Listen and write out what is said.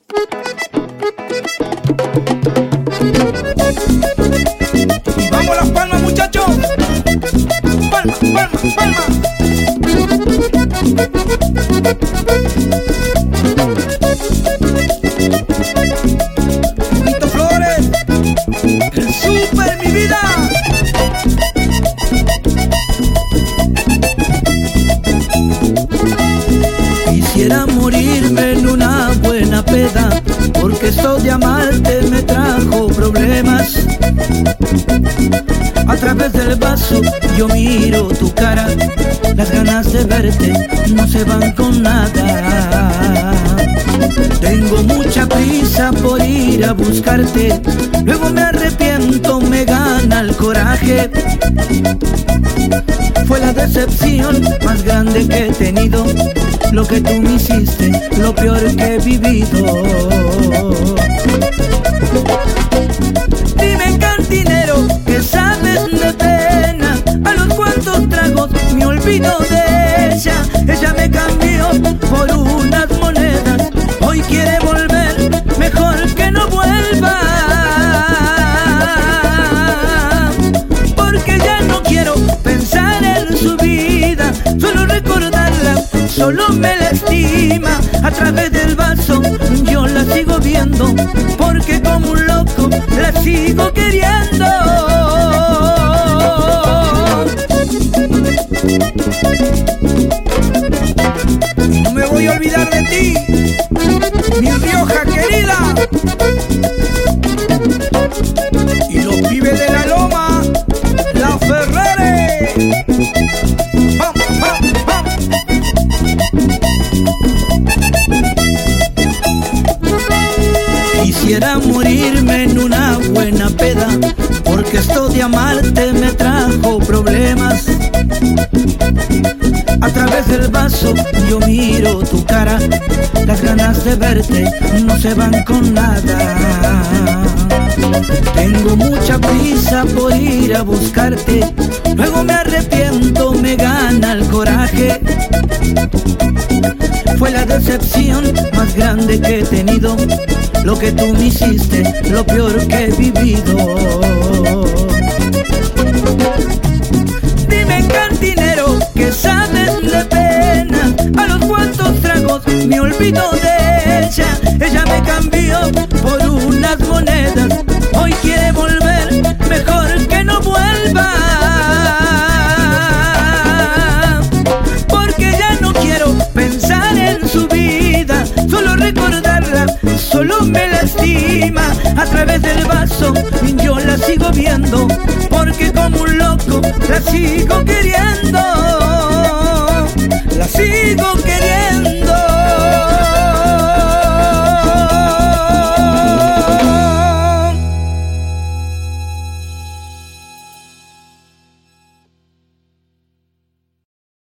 Y vamos las palmas, muchachos. Palmas, palmas, palmas. Juanito Flores, el super, mi vida. Quisiera morirme en una buena peda, porque esto de amarte me trajo problemas. A través del vaso yo miro tu cara, las ganas de verte no se van con nada. Tengo mucha prisa por ir a buscarte, luego me arrepiento, me gana el coraje. Fue la decepción más grande que he tenido, lo que tú me hiciste, lo peor que he vivido. Dime, cantinero, que sabes de pena, a los cuantos tragos me olvido de ella. Ella me cambió por unas monedas, hoy quiere volver, mejor que no vuelva. Porque ya no quiero pensar en su vida, solo recordarla solo me lastima. A través del vaso yo la sigo viendo, porque como un loco la sigo queriendo. No me voy a olvidar de ti, mi Rioja querida. Y los pibes de la Loma, la Ferrere. ¡Vamos, vamos, vamos! Quisiera morirme en una buena peda, porque esto de amarte me trajo problemas. A través del vaso yo miro tu cara, las ganas de verte no se van con nada. Tengo mucha prisa por ir a buscarte, luego me arrepiento, me gana el coraje. Fue la decepción más grande que he tenido, lo que tú me hiciste, lo peor que he vivido. Dime, cantinero, que sabes de pena, a los cuantos tragos me olvido de ella. Ella me cambió por unas monedas, hoy quiere volver, mejor que no vuelva. Porque ya no quiero pensar en su vida, solo recordarla solo me lastima. A través del vaso yo la sigo viendo, porque como un loco la sigo queriendo. La sigo